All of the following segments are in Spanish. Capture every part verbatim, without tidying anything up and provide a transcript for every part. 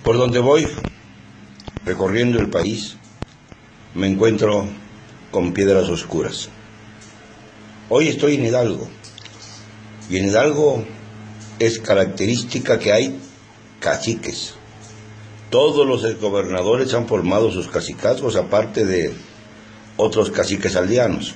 Por donde voy, recorriendo el país, me encuentro con piedras oscuras. Hoy estoy en Hidalgo, y en Hidalgo es característica que hay caciques. Todos los exgobernadores han formado sus cacicazgos, aparte de otros caciques aldeanos.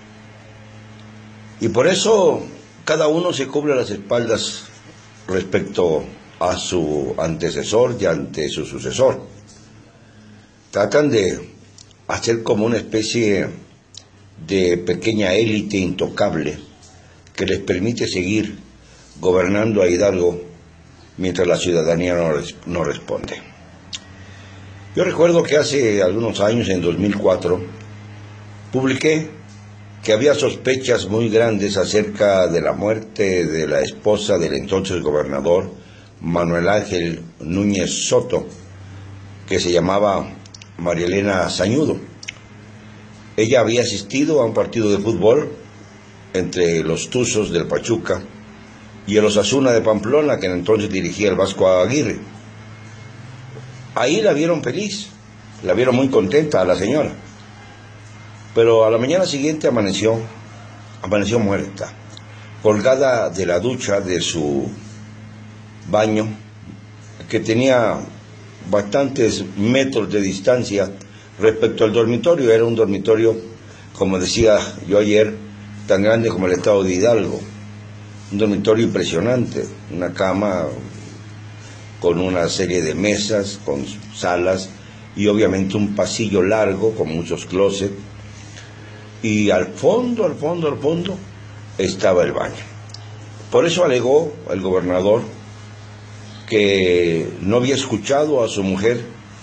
Y por eso cada uno se cubre las espaldas respecto a su antecesor y ante su sucesor. Tratan de hacer como una especie de pequeña élite intocable que les permite seguir gobernando a Hidalgo mientras la ciudadanía no, res no responde. Yo recuerdo que hace algunos años, en dos mil cuatro, publiqué que había sospechas muy grandes acerca de la muerte de la esposa del entonces gobernador Manuel Ángel Núñez Soto, que se llamaba María Elena Sañudo. Ella había asistido a un partido de fútbol entre los Tuzos del Pachuca y el Osasuna de Pamplona, que entonces dirigía el Vasco Aguirre. Ahí la vieron feliz, la vieron muy contenta a la señora. Pero a la mañana siguiente amaneció, amaneció muerta, colgada de la ducha de su baño, que tenía bastantes metros de distancia respecto al dormitorio. Era un dormitorio, como decía yo ayer, tan grande como el estado de Hidalgo. Un dormitorio impresionante, una cama con una serie de mesas, con salas y obviamente un pasillo largo con muchos closets. Y al fondo, al fondo, al fondo estaba el baño. Por eso alegó el gobernador que no había escuchado a su mujer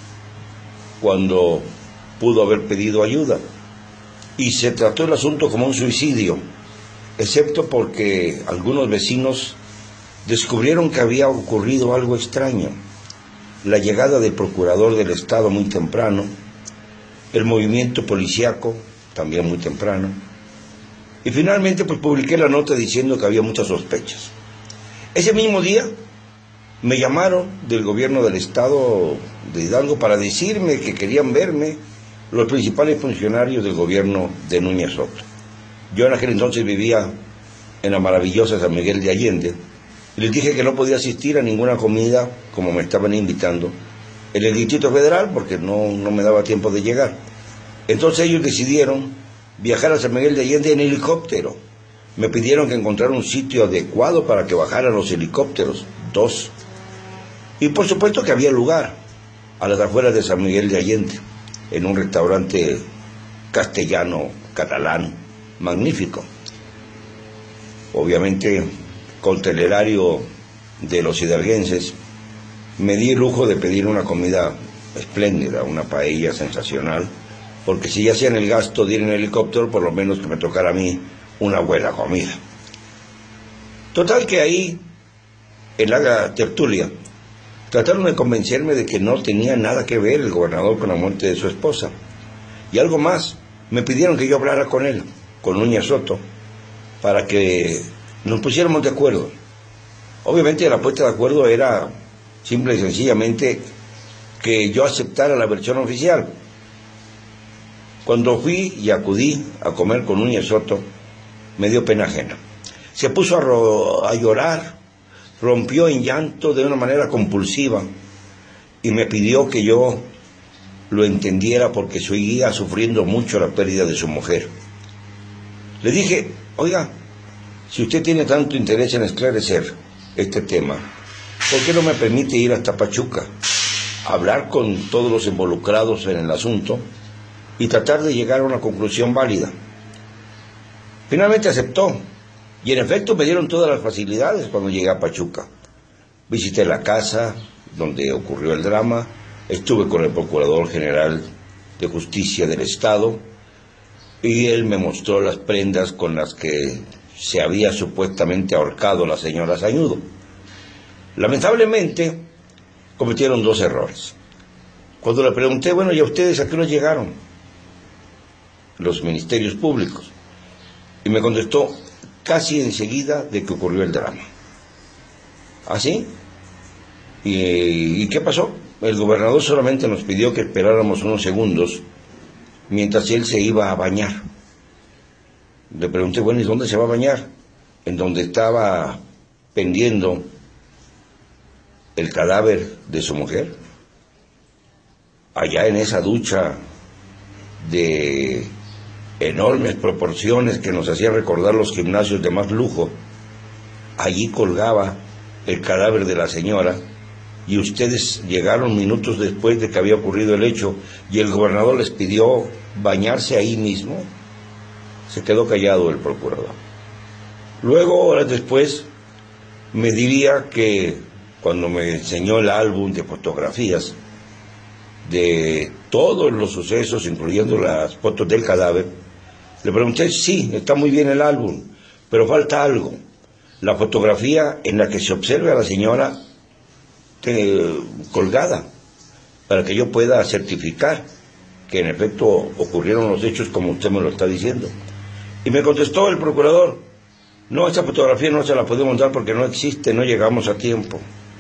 cuando pudo haber pedido ayuda, y se trató el asunto como un suicidio, excepto porque algunos vecinos descubrieron que había ocurrido algo extraño: la llegada del procurador del estado muy temprano, el movimiento policíaco también muy temprano, y finalmente pues publiqué la nota diciendo que había muchas sospechas. Ese mismo día me llamaron del gobierno del estado de Hidalgo para decirme que querían verme los principales funcionarios del gobierno de Núñez Soto. Yo en aquel entonces vivía en la maravillosa San Miguel de Allende, y les dije que no podía asistir a ninguna comida como me estaban invitando en el Distrito Federal porque no, no me daba tiempo de llegar. Entonces ellos decidieron viajar a San Miguel de Allende en helicóptero. Me pidieron que encontrara un sitio adecuado para que bajaran los helicópteros, dos. Y por supuesto que había lugar a las afueras de San Miguel de Allende, en un restaurante castellano, catalán, magnífico. Obviamente, con telerario de los hidalguenses, me di el lujo de pedir una comida espléndida, una paella sensacional, porque si ya hacían el gasto de ir en helicóptero, por lo menos que me tocara a mí una buena comida. Total que ahí, en la tertulia, trataron de convencerme de que no tenía nada que ver el gobernador con la muerte de su esposa. Y algo más, me pidieron que yo hablara con él, con Núñez Soto, para que nos pusiéramos de acuerdo. Obviamente la puesta de acuerdo era simple y sencillamente que yo aceptara la versión oficial. Cuando fui y acudí a comer con Núñez Soto, me dio pena ajena. Se puso a, ro a llorar, rompió en llanto de una manera compulsiva y me pidió que yo lo entendiera porque seguía sufriendo mucho la pérdida de su mujer. Le dije: oiga, si usted tiene tanto interés en esclarecer este tema, ¿por qué no me permite ir hasta Pachuca, hablar con todos los involucrados en el asunto y tratar de llegar a una conclusión válida? Finalmente aceptó, y en efecto me dieron todas las facilidades cuando llegué a Pachuca. Visité la casa donde ocurrió el drama, estuve con el Procurador General de Justicia del Estado, y él me mostró las prendas con las que se había supuestamente ahorcado la señora Sañudo. Lamentablemente cometieron dos errores. Cuando le pregunté: bueno, ¿y a ustedes a qué hora llegaron los ministerios públicos? Y me contestó casi enseguida de que ocurrió el drama. ¿Así? ¿Y, ¿Y qué pasó? El gobernador solamente nos pidió que esperáramos unos segundos mientras él se iba a bañar. Le pregunté, bueno, ¿y dónde se va a bañar? En donde estaba pendiendo el cadáver de su mujer. Allá en esa ducha de enormes proporciones que nos hacían recordar los gimnasios de más lujo, allí colgaba el cadáver de la señora, y ustedes llegaron minutos después de que había ocurrido el hecho y el gobernador les pidió bañarse ahí mismo. Se quedó callado el procurador. Luego, horas después, me diría que cuando me enseñó el álbum de fotografías de todos los sucesos, incluyendo las fotos del cadáver, le pregunté, sí, está muy bien el álbum, pero falta algo. La fotografía en la que se observa a la señora eh, colgada, para que yo pueda certificar que en efecto ocurrieron los hechos como usted me lo está diciendo. Y me contestó el procurador, no, esa fotografía no se la podemos dar porque no existe, no llegamos a tiempo.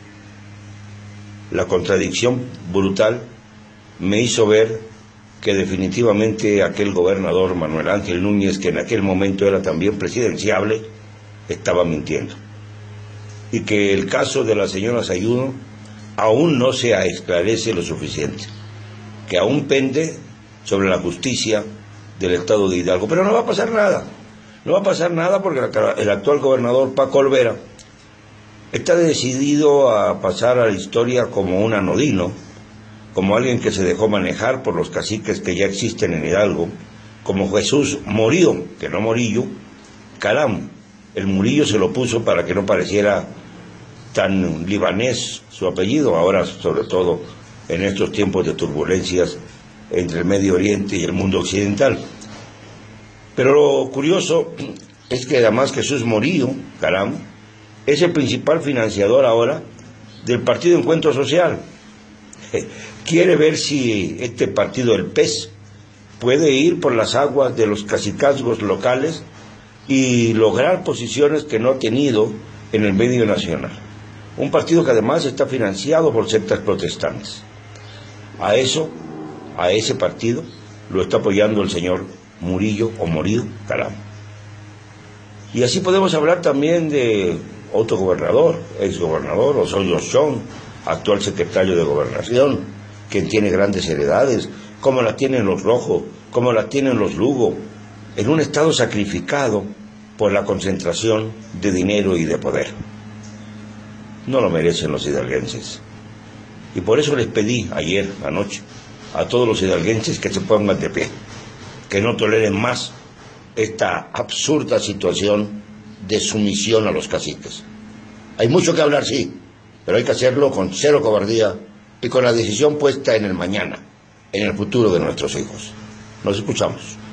La contradicción brutal me hizo ver que definitivamente aquel gobernador Manuel Ángel Núñez, que en aquel momento era también presidenciable, estaba mintiendo. Y que el caso de la señora Sayuno aún no se esclarece lo suficiente, que aún pende sobre la justicia del estado de Hidalgo. Pero no va a pasar nada, no va a pasar nada porque el actual gobernador Paco Olvera está decidido a pasar a la historia como un anodino, como alguien que se dejó manejar por los caciques que ya existen en Hidalgo, como Jesús Morío, que no Morillo, Caram. El Murillo se lo puso para que no pareciera tan libanés su apellido, ahora sobre todo en estos tiempos de turbulencias entre el Medio Oriente y el mundo occidental. Pero lo curioso es que además Jesús Morillo, Caram, es el principal financiador ahora del Partido Encuentro Social. Quiere ver si este partido, el P E S, puede ir por las aguas de los cacicazgos locales y lograr posiciones que no ha tenido en el medio nacional. Un partido que además está financiado por sectas protestantes. A eso, a ese partido, lo está apoyando el señor Murillo o Morillo Caram. Y así podemos hablar también de otro gobernador, exgobernador, Osorio Chong, actual secretario de Gobernación, quien tiene grandes heredades, como las tienen los Rojo, como las tienen los Lugo, en un estado sacrificado por la concentración de dinero y de poder. No lo merecen los hidalguenses. Y por eso les pedí ayer, anoche, a todos los hidalguenses que se pongan de pie, que no toleren más esta absurda situación de sumisión a los caciques. Hay mucho que hablar, sí, pero hay que hacerlo con cero cobardía y con la decisión puesta en el mañana, en el futuro de nuestros hijos. Nos escuchamos.